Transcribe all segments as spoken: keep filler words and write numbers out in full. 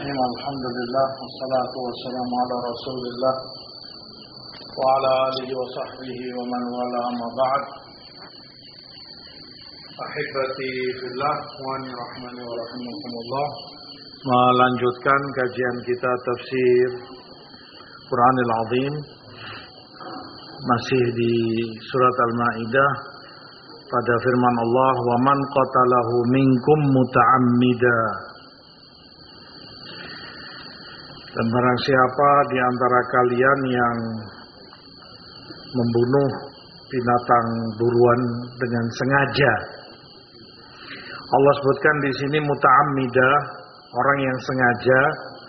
Bismillahirrahmanirrahim. Alhamdulillah wassalatu wassalamu ala Rasulillah wa ala alihi wa sahbihi wa man wala amma ba'd. Ahibati fillah wa rahmani wa rahimakumullah. Melanjutkan kajian kita tafsir Quranil Azim masih di surat Al-Maidah pada firman Allah, wa man qatalahu minkum muta'ammida. Dan barang siapa di antara kalian yang membunuh binatang buruan dengan sengaja. Allah sebutkan di sini muta'ammida, orang yang sengaja,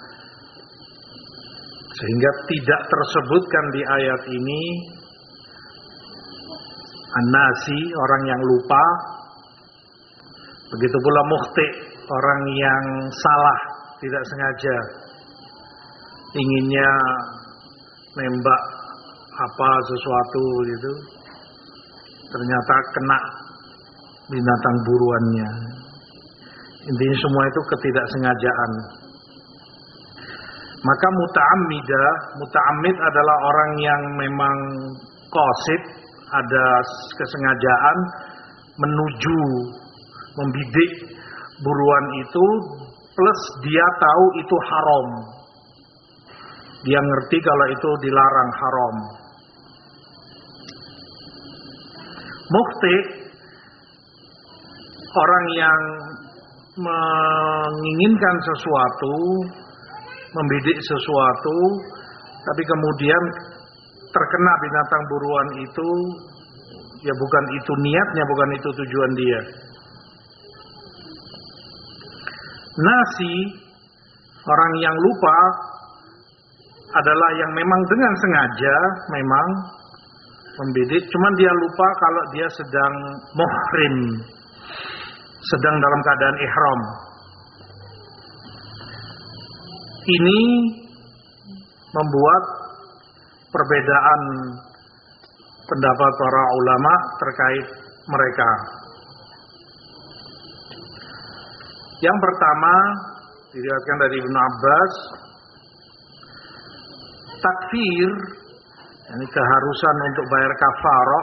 sehingga tidak tersebutkan di ayat ini an-nasi, orang yang lupa. Begitu pula mukhti, orang yang salah, tidak sengaja, inginnya nembak apa sesuatu gitu, ternyata kena binatang buruannya. Intinya semua itu ketidaksengajaan. Maka muta'ammida, muta'ammid adalah orang yang memang qasid, ada kesengajaan menuju membidik buruan itu, plus dia tahu itu haram. Dia ngerti kalau itu dilarang, haram. Mukhti, orang yang menginginkan sesuatu, membidik sesuatu, tapi kemudian terkena binatang buruan itu, ya bukan itu niatnya, bukan itu tujuan dia. Nasi, orang yang lupa, adalah yang memang dengan sengaja memang membidik, cuman dia lupa kalau dia sedang muhrim, sedang dalam keadaan ihram. Ini membuat perbedaan pendapat para ulama terkait mereka. Yang pertama diriwayatkan dari Ibnu Abbas, takfir, ini keharusan untuk bayar kafarah,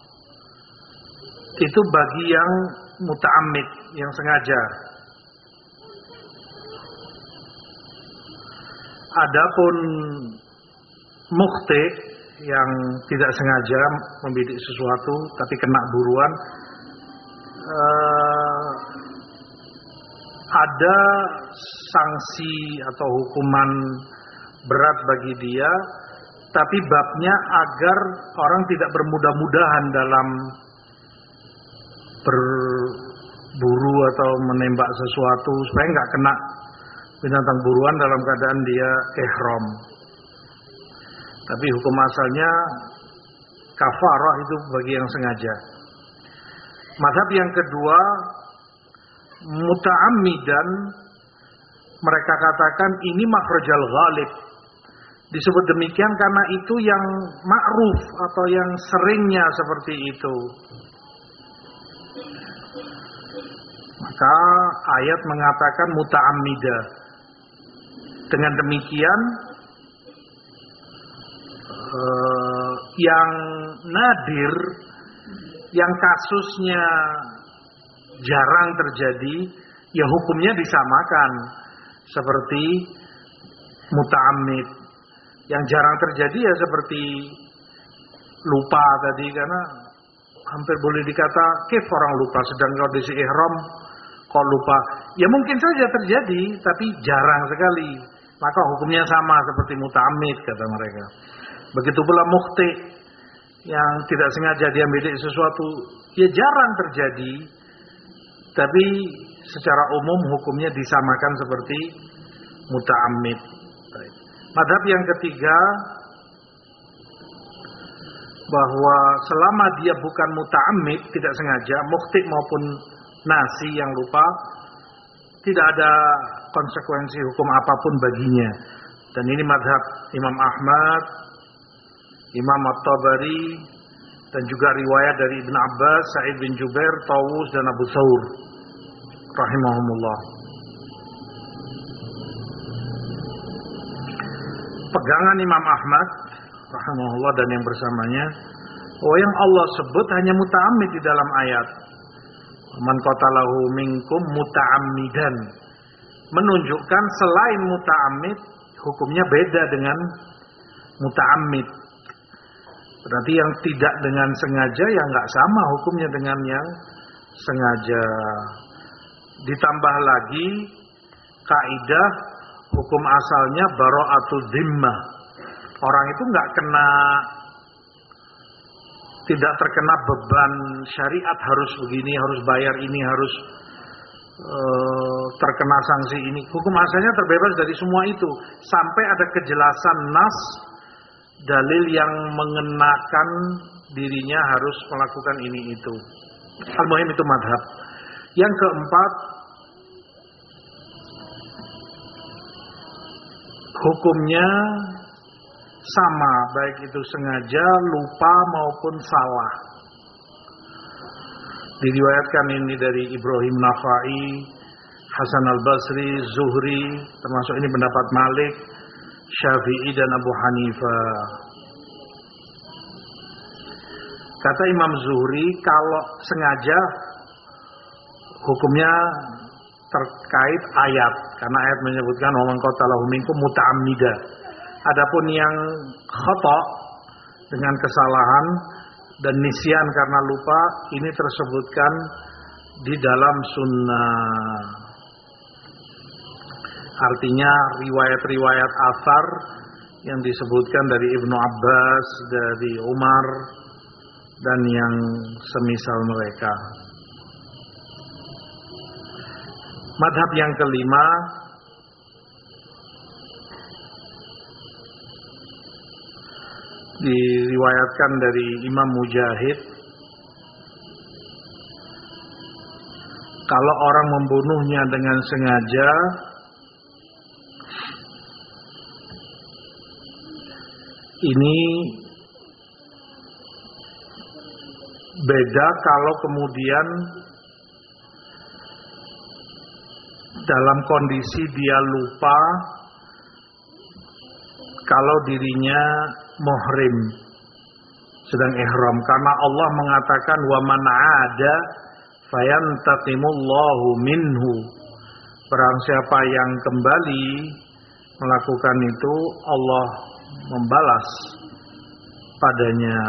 itu bagi yang muta'ammid, yang sengaja. Adapun mukhti, yang tidak sengaja membidik sesuatu tapi kena buruan, eh, ada sanksi atau hukuman berat bagi dia, tapi babnya agar orang tidak bermudah-mudahan dalam berburu atau menembak sesuatu, supaya nggak kena binatang buruan dalam keadaan dia ihram. Tapi hukum asalnya kafarah itu bagi yang sengaja. Mazhab yang kedua, muta'ammidan, mereka katakan ini makhrajal ghalib. Disebut demikian karena itu yang ma'ruf atau yang seringnya seperti itu. Maka ayat mengatakan muta'ammida. Dengan demikian eh, yang nadir, yang kasusnya jarang terjadi, ya hukumnya disamakan seperti muta'ammid. Yang jarang terjadi ya seperti lupa tadi, karena hampir boleh dikata kif orang lupa, sedang kondisi ihram kok lupa. Ya mungkin saja terjadi, tapi jarang sekali. Maka hukumnya sama seperti muta'ammid, kata mereka. Begitu pula mukhti, yang tidak sengaja dia bidik sesuatu, ya jarang terjadi, tapi secara umum hukumnya disamakan seperti muta'ammid. Mazhab yang ketiga, bahwa selama dia bukan muta'ammid, tidak sengaja, mukhti maupun nasi yang lupa, tidak ada konsekuensi hukum apapun baginya. Dan ini mazhab Imam Ahmad, Imam At-Tabari, dan juga riwayat dari Ibn Abbas, Sa'id bin Jubair, Tawus, dan Abu Thawr rahimahumullah. pegangan Imam Ahmad rahimahullah dan yang bersamanya, oh yang Allah sebut hanya muta'ammid di dalam ayat. Man qatalahu minkum muta'ammidan, menunjukkan selain muta'ammid hukumnya beda dengan muta'ammid. Berarti yang tidak dengan sengaja ya nggak sama hukumnya dengan yang sengaja. Ditambah lagi kaidah hukum asalnya bara'atul zimmah. Orang itu nggak kena, tidak terkena beban syariat harus begini, harus bayar ini, harus uh, terkena sanksi ini. Hukum asalnya terbebas dari semua itu sampai ada kejelasan nas, dalil yang mengenakan dirinya harus melakukan ini itu. Al-muhim itu madhab. Yang keempat, hukumnya sama, baik itu sengaja, lupa maupun salah. Diriwayatkan ini dari Ibrahim Nakhai, Hasan al-Basri, Zuhri, termasuk ini pendapat Malik, Syafi'i dan Abu Hanifah. Kata Imam Zuhri, kalau sengaja hukumnya terkait ayat, karena ayat menyebutkan wa man qatalahu minkum muta'ammida. Adapun yang khata dengan kesalahan dan nisyan karena lupa, ini tersebutkan di dalam sunnah. Artinya riwayat-riwayat athar yang disebutkan dari Ibnu Abbas, dari Umar dan yang semisal mereka. Madhab yang kelima, diriwayatkan dari Imam Mujahid, kalau orang membunuhnya dengan sengaja, ini beda kalau kemudian dalam kondisi dia lupa kalau dirinya muhrim sedang ihram, karena Allah mengatakan wa man 'ada fayantaqimullahu minhu, barang siapa yang kembali melakukan itu Allah membalas padanya.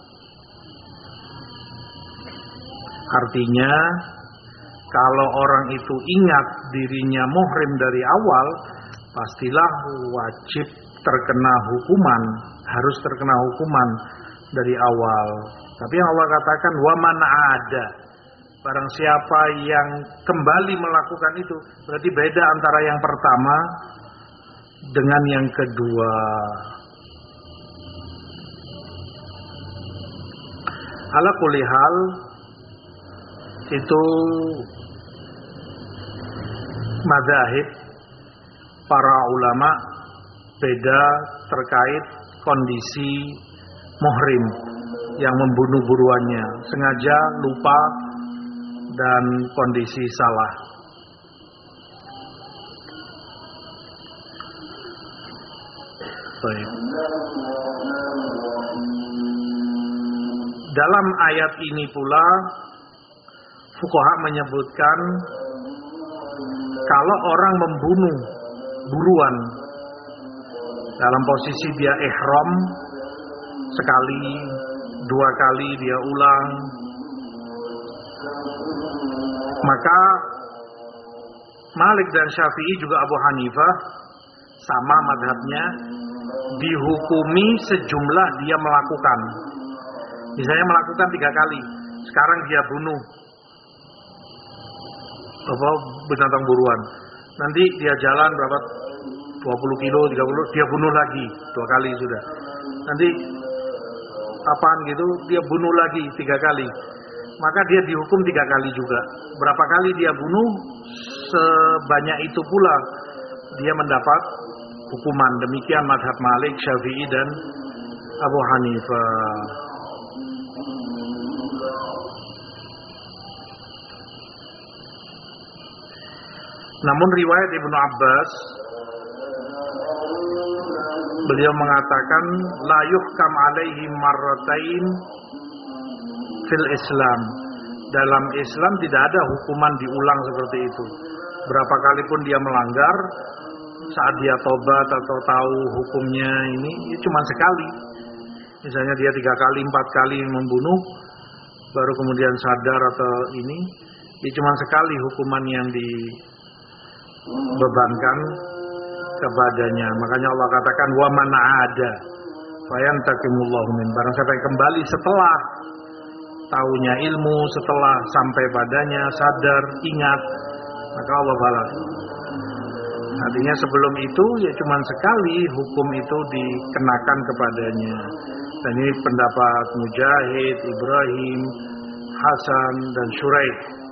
Artinya kalau orang itu ingat dirinya muhrim dari awal, pastilah wajib terkena hukuman, harus terkena hukuman dari awal. Tapi yang Allah katakan wa man 'ada, barang siapa yang kembali melakukan itu, berarti beda antara yang pertama dengan yang kedua. Ala kulli hal, itu mazahib para ulama beda terkait kondisi muhrim yang membunuh buruannya, sengaja, lupa, dan kondisi salah. Baik. Dalam ayat ini pula fuqaha menyebutkan kalau orang membunuh buruan dalam posisi dia ihram, sekali, dua kali dia ulang, maka Malik dan Syafi'i juga Abu Hanifah sama madhabnya, dihukumi sejumlah dia melakukan. Misalnya melakukan tiga kali, sekarang dia bunuh apa binatang buruan, nanti dia jalan berapa dua puluh kilo, tiga puluh, dia bunuh lagi dua kali sudah, nanti apaan gitu dia bunuh lagi tiga kali, maka dia dihukum tiga kali juga. Berapa kali dia bunuh, sebanyak itu pula dia mendapat hukuman. Demikian mazhab Malik, Syafi'i dan Abu Hanifah. Namun riwayat Ibnu Abbas beliau mengatakan la yuhkam alaihi marratain fil Islam. Dalam Islam tidak ada hukuman diulang seperti itu. Berapa kali pun dia melanggar, saat dia tobat atau tahu hukumnya ini, ya cuma sekali. Misalnya dia tiga kali, empat kali membunuh, baru kemudian sadar atau ini, ya cuma sekali hukuman yang dibebankan kepadanya. Makanya Allah katakan wa man aada fayantakimullahu min. Barang siapa yang kembali setelah tahunya ilmu, setelah sampai padanya sadar, ingat, maka Allah balas. Artinya sebelum itu ya cuma sekali hukum itu dikenakan kepadanya. Dan ini pendapat Mujahid, Ibrahim, Hasan dan Syuraih.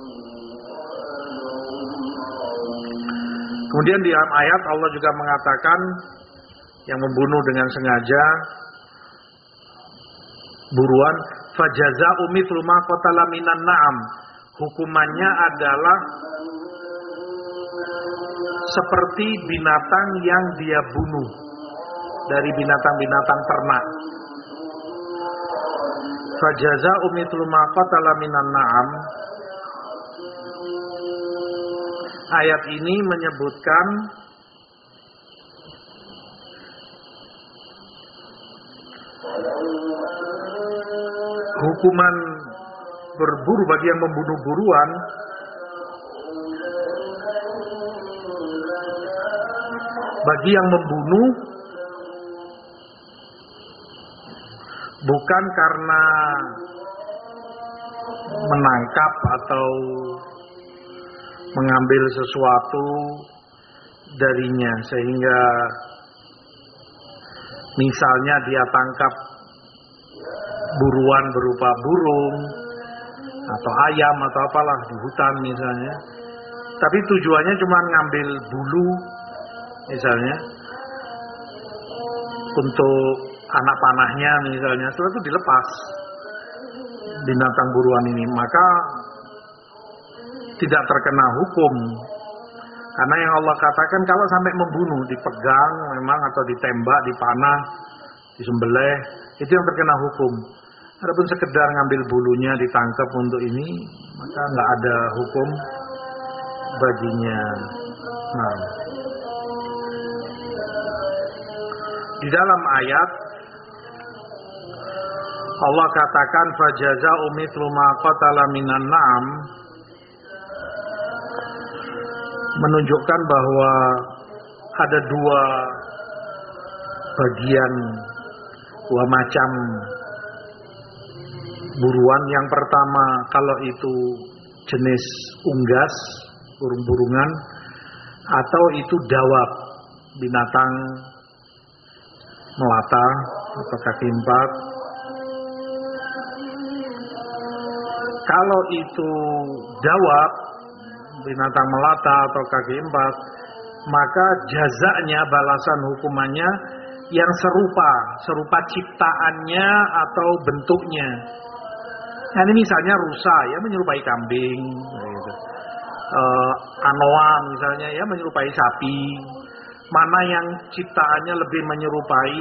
Kemudian di dalam ayat Allah juga mengatakan yang membunuh dengan sengaja buruan fajaza'u mithlu ma qatala minan na'am. Hukumannya adalah seperti binatang yang dia bunuh dari binatang-binatang ternak. Fajaza'u mithlu ma qatala minan na'am. Ayat ini menyebutkan hukuman berburu bagi yang membunuh buruan bagi yang membunuh bukan karena menangkap atau mengambil sesuatu darinya, sehingga misalnya dia tangkap buruan berupa burung atau ayam atau apalah di hutan misalnya, tapi tujuannya cuma ngambil bulu misalnya untuk anak panahnya misalnya, setelah itu dilepas binatang buruan ini, maka tidak terkena hukum. Karena yang Allah katakan kalau sampai membunuh, dipegang memang atau ditembak, dipanah, disembelih, itu yang terkena hukum. Adapun sekedar ngambil bulunya ditangkap untuk ini, maka nggak ada hukum baginya. Nah, di dalam ayat Allah katakan fajaza'u mithlu ma qatala minan na'am, menunjukkan bahwa ada dua bagian, dua macam buruan. Yang pertama, kalau itu jenis unggas, burung-burungan, atau itu dawab, binatang melata atau kaki empat. Kalau itu dawab, binatang melata atau kaki empat, maka jazanya, balasan hukumannya yang serupa, serupa ciptaannya atau bentuknya. Nah, ini misalnya rusa ya menyerupai kambing, gitu. E, anoa misalnya ya menyerupai sapi. Mana yang ciptaannya lebih menyerupai,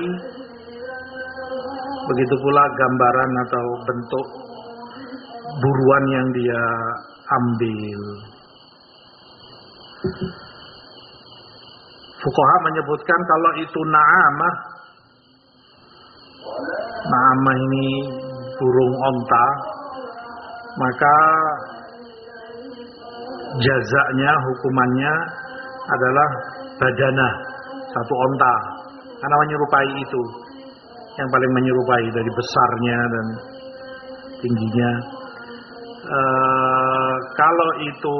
begitu pula gambaran atau bentuk buruan yang dia ambil. Fuqaha menyebutkan kalau itu na'amah, na'amah ini burung onta, maka jazanya, hukumannya adalah badanah, satu onta, karena menyerupai itu, yang paling menyerupai dari besarnya dan tingginya. E, kalau itu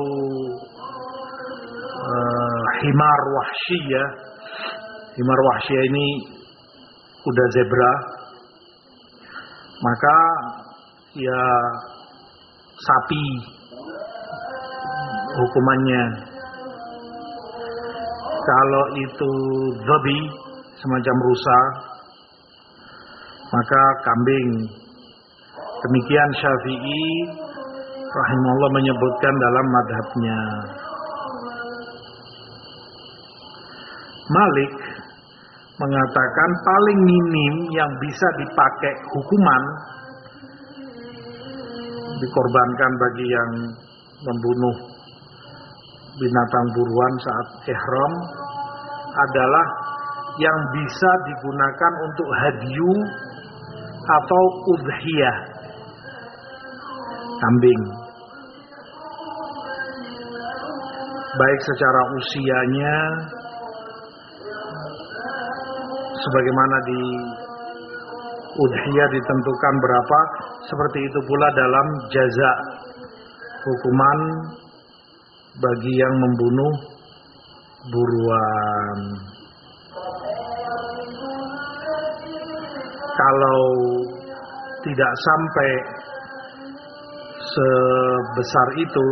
Uh, himar wahsyiyah, himar wahsyiyah ini kuda zebra, maka ya sapi hukumannya. Kalau itu dhabi, semacam rusa, maka kambing. Demikian Syafi'i rahimahullah menyebutkan dalam madhabnya. Malik mengatakan paling minim yang bisa dipakai hukuman dikorbankan bagi yang membunuh binatang buruan saat ihram adalah yang bisa digunakan untuk hadyu atau udhiyah, kambing, baik secara usianya sebagaimana di udhiyah ditentukan berapa, seperti itu pula dalam jaza, hukuman bagi yang membunuh buruan. Kalau tidak sampai sebesar itu,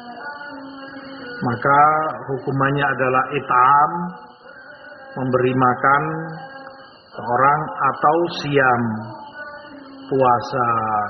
maka hukumannya adalah it'am, memberi makan orang, atau siam, puasa.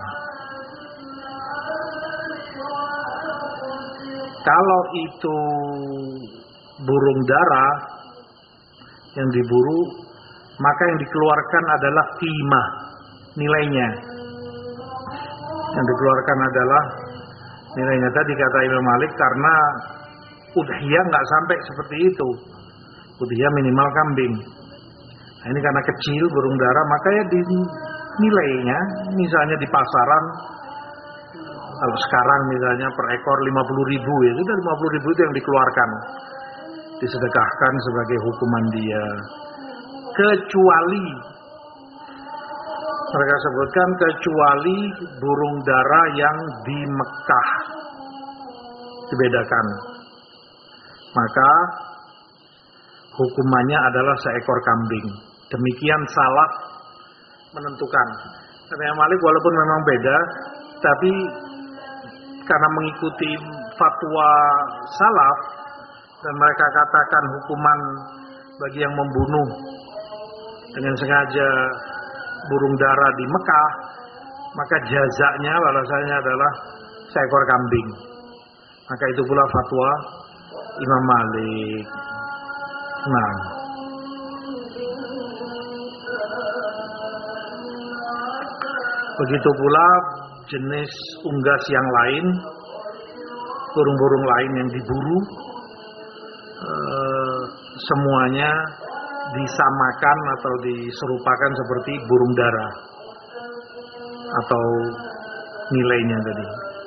Kalau itu burung dara yang diburu, maka yang dikeluarkan adalah qimah, nilainya. Yang dikeluarkan adalah nilainya. Tadi kata Imam Malik, karena udhiyah nggak sampai seperti itu. Udhiyah minimal kambing. Nah, ini karena kecil burung dara, maka ya di nilainya, misalnya di pasaran, kalau sekarang misalnya per ekor lima puluh ribu, ya sudah lima puluh ribu itu yang dikeluarkan, disedekahkan sebagai hukuman dia. Kecuali, mereka sebutkan kecuali burung dara yang di Mekah, dibedakan, maka hukumannya adalah seekor kambing. Demikian salaf menentukan. Karena Malik walaupun memang beda, tapi karena mengikuti fatwa salaf dan mereka katakan hukuman bagi yang membunuh dengan sengaja burung dara di Mekah, maka jazanya, balasannya adalah seekor kambing. Maka itu pula fatwa Imam Malik. Nah, begitu pula jenis unggas yang lain, burung-burung lain yang diburu, eh, semuanya disamakan atau diserupakan seperti burung dara atau nilainya tadi.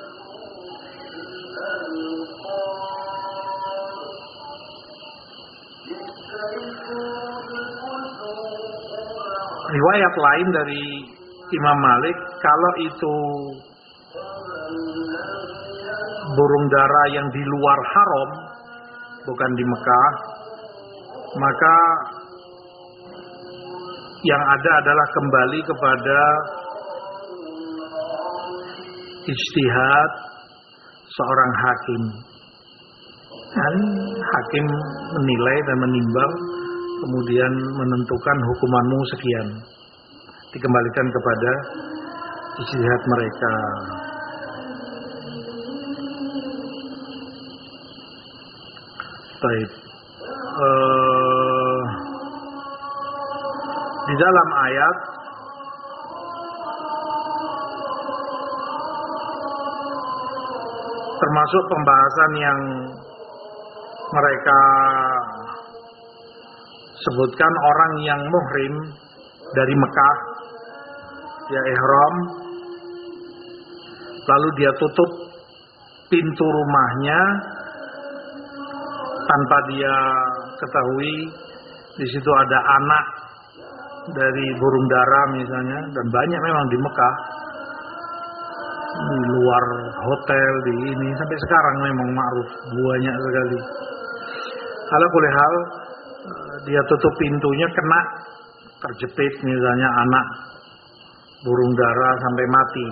Riwayat lain dari Imam Malik, kalau itu burung dara yang di luar haram, bukan di Mekah, maka yang ada adalah kembali kepada ijtihad seorang hakim. Dan hakim menilai dan menimbang, kemudian menentukan hukumanmu sekian, dikembalikan kepada ijtihad mereka. Baik. Uh, di dalam ayat termasuk pembahasan yang mereka sebutkan, orang yang muhrim dari Mekah, dia ihram, lalu dia tutup pintu rumahnya tanpa dia ketahui di situ ada anak dari burung dara misalnya, dan banyak memang di Mekah, di luar hotel, di ini sampai sekarang memang ma'ruf, banyak sekali. Ala kulli hal, dia tutup pintunya, kena terjepit misalnya anak burung dara sampai mati,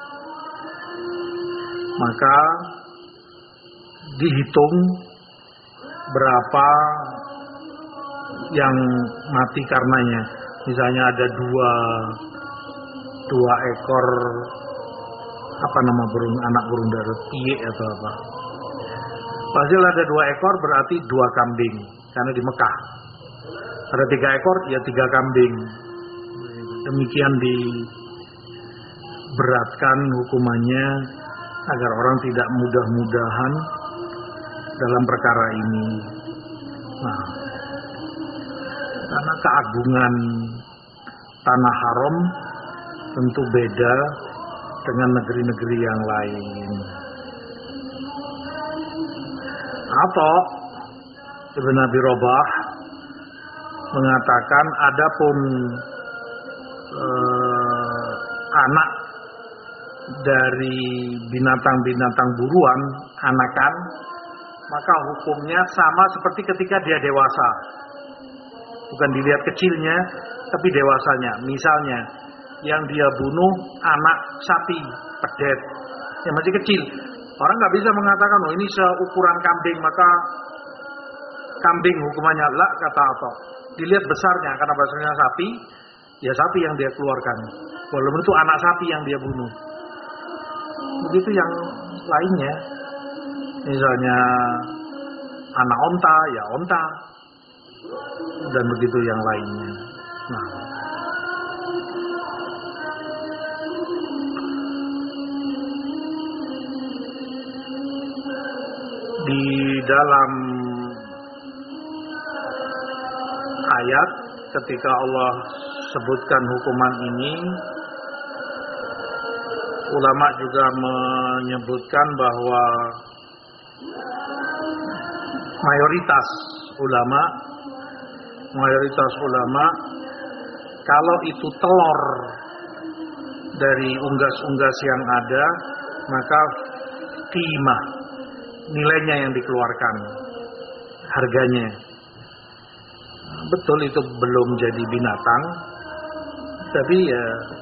maka dihitung berapa yang mati karenanya. Misalnya ada dua dua ekor apa nama burung, anak burung dara, piye atau apa. Hasil ada dua ekor berarti dua kambing karena di Mekah. Ada tiga ekor, ya tiga kambing. Demikian diberatkan hukumannya agar orang tidak mudah-mudahan dalam perkara ini. Nah, karena keagungan tanah haram tentu beda dengan negeri-negeri yang lain. Atau Ibn Abi Rabah mengatakan adapun eh, anak dari binatang-binatang buruan, anakan, maka hukumnya sama seperti ketika dia dewasa. Bukan dilihat kecilnya, tapi dewasanya. Misalnya, yang dia bunuh anak sapi, pedet, yang masih kecil. Orang nggak bisa mengatakan, oh ini seukuran kambing, maka kambing hukumannya. Lah, kata Atha. Dilihat besarnya, karena besarnya sapi, ya sapi yang dia keluarkan. Walaupun itu anak sapi yang dia bunuh. Begitu yang lainnya. Misalnya anak onta, ya onta. Dan begitu yang lainnya. Nah, di dalam ayat ketika Allah sebutkan hukuman ini, ulama juga menyebutkan bahwa mayoritas ulama mayoritas ulama kalau itu telur dari unggas-unggas yang ada, maka qimah, nilainya yang dikeluarkan, harganya. Betul itu belum jadi binatang, tapi ya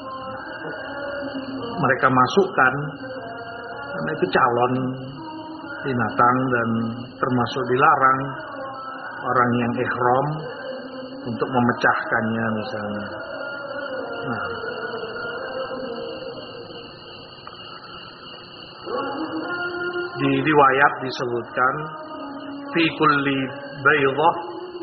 mereka masukkan karena itu calon binatang dan termasuk dilarang orang yang ihram untuk memecahkannya misalnya. Nah, di riwayat disebutkan fi kulli baydah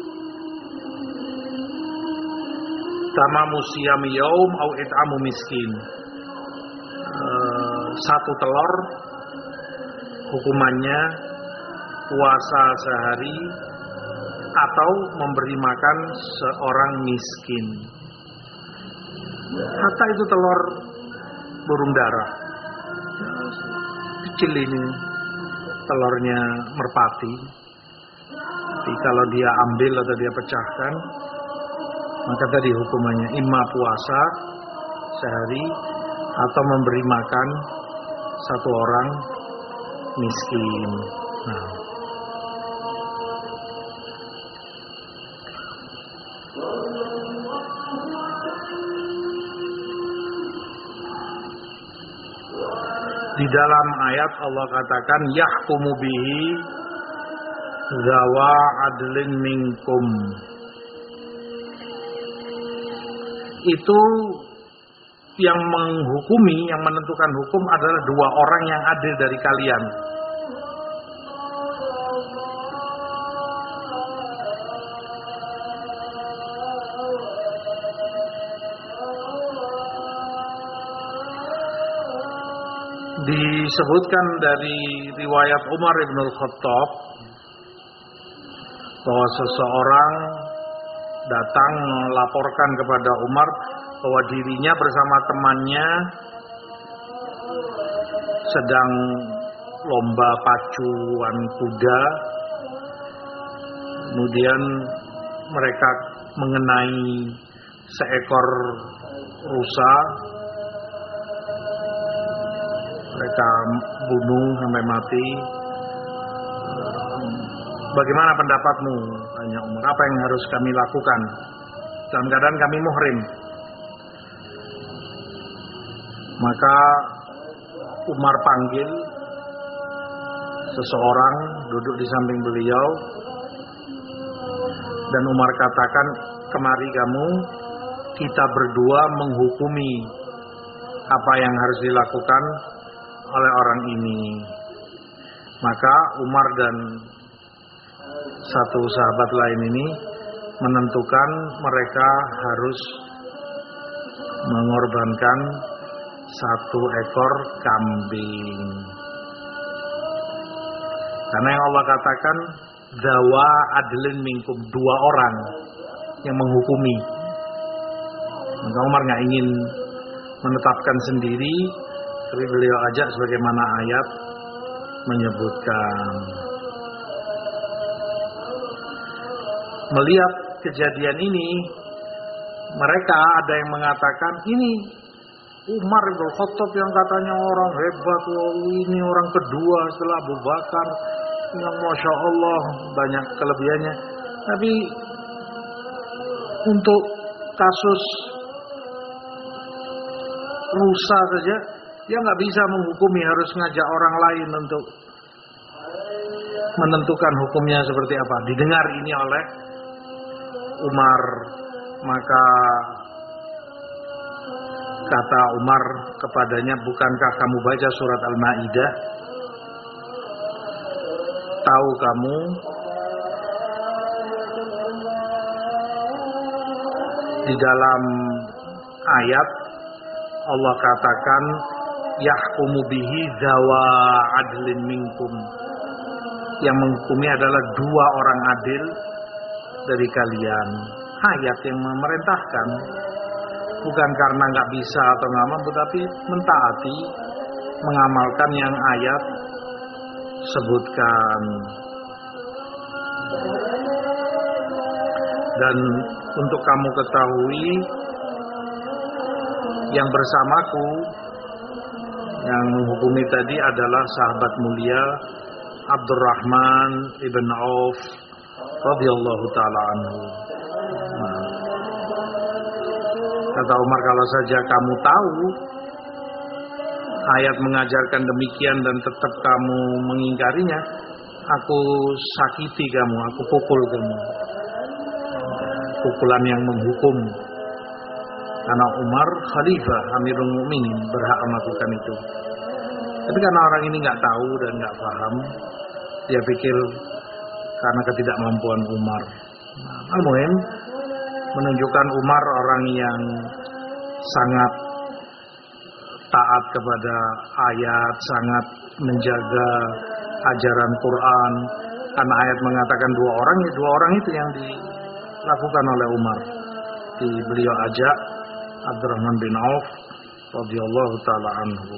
tamamu siyami yaum au it'amu miskin. E, satu telur hukumannya puasa sehari atau memberi makan seorang miskin. Hatta itu telur burung dara, kecil ini telurnya merpati. Tapi kalau dia ambil atau dia pecahkan, maka tadi hukumannya imma puasa sehari atau memberi makan satu orang miskin. Nah, di dalam ayat Allah katakan yahkumu bihi zawa adlin minkum. Itu yang menghukumi, yang menentukan hukum adalah dua orang yang adil dari kalian. Disebutkan dari riwayat Umar ibn al-Khattab bahwa seseorang datang melaporkan kepada Umar bahwa dirinya bersama temannya sedang lomba pacuan kuda. Kemudian mereka mengenai seekor rusa. Mereka bunuh sampai mati. Bagaimana pendapatmu? Tanya Umar. Apa yang harus kami lakukan? Dalam keadaan kami muhrim. Maka Umar panggil seseorang duduk di samping beliau. Dan Umar katakan, kemari kamu, kita berdua menghukumi apa yang harus dilakukan oleh orang ini. Maka Umar dan satu sahabat lain ini menentukan mereka harus mengorbankan satu ekor kambing. Karena yang Allah katakan dawa adlin minkum, dua orang yang menghukumi. Maka Umar nggak ingin menetapkan sendiri, tapi beliau ajak sebagaimana ayat menyebutkan. Melihat kejadian ini, mereka ada yang mengatakan ini Umar bin Khattab yang katanya orang hebat, ini orang kedua setelah Abu Bakar yang Masya Allah banyak kelebihannya. Tapi untuk kasus rusa saja dia nggak bisa menghukumi, harus ngajak orang lain untuk menentukan hukumnya seperti apa. Didengar ini oleh Umar, maka kata Umar kepadanya, bukankah kamu baca surat Al-Maidah? Tahu kamu di dalam ayat Allah katakan yahkumu bihi zawa adlin minkum, yang menghukumi adalah dua orang adil dari kalian. Ayat yang memerintahkan, bukan karena nggak bisa atau nggak mampu, tapi mentaati, mengamalkan yang ayat sebutkan. Dan untuk kamu ketahui, yang bersamaku yang menghukumi tadi adalah sahabat mulia Abdurrahman ibn Auf radhiyallahu taala anhu. Nah, kata Umar, kalau saja kamu tahu ayat mengajarkan demikian dan tetap kamu mengingkarinya, aku sakiti kamu, aku pukul kamu. Pukulan yang menghukum. Karena Umar khalifah Amirul Mukminin berhak melakukan itu. Tapi karena orang ini nggak tahu dan nggak paham, dia pikir karena ketidakmampuan Umar. Nah, al-muhim menunjukkan Umar orang yang sangat taat kepada ayat, sangat menjaga ajaran Quran. Karena ayat mengatakan dua orang, ya dua orang itu yang dilakukan oleh Umar. Di beliau ajak Abdurrahman bin Auf radhiyallahu taala anhu.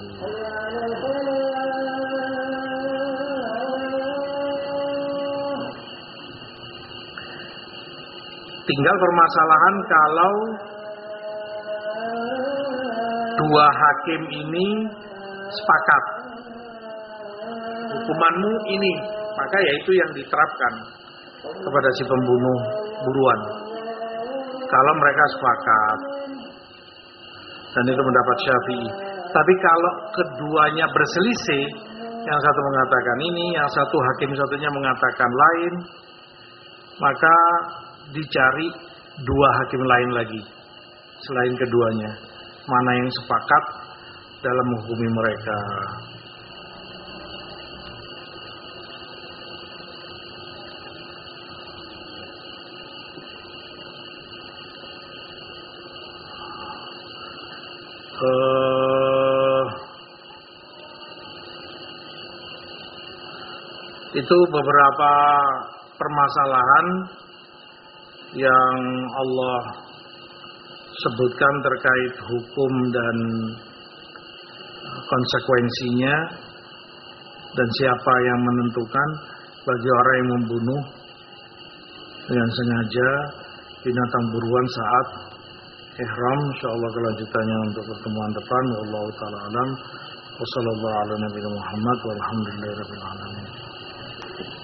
Tinggal permasalahan kalau dua hakim ini sepakat hukumanmu ini, maka yaitu yang diterapkan kepada si pembunuh buruan. Kalau mereka sepakat, dan itu pendapat Syafi'i. Tapi kalau keduanya berselisih, yang satu mengatakan ini, yang satu hakim satunya mengatakan lain, maka dicari dua hakim lain lagi selain keduanya, mana yang sepakat dalam menghukumi mereka. Uh, itu beberapa permasalahan yang Allah sebutkan terkait hukum dan konsekuensinya, dan siapa yang menentukan bagi orang yang membunuh dengan sengaja binatang buruan saat ihram. Insyaallah kelanjutannya untuk pertemuan depan. Wallahu taala alam. Wassallallahu ala nabiyina Muhammad walhamdulillahirabbil alamin.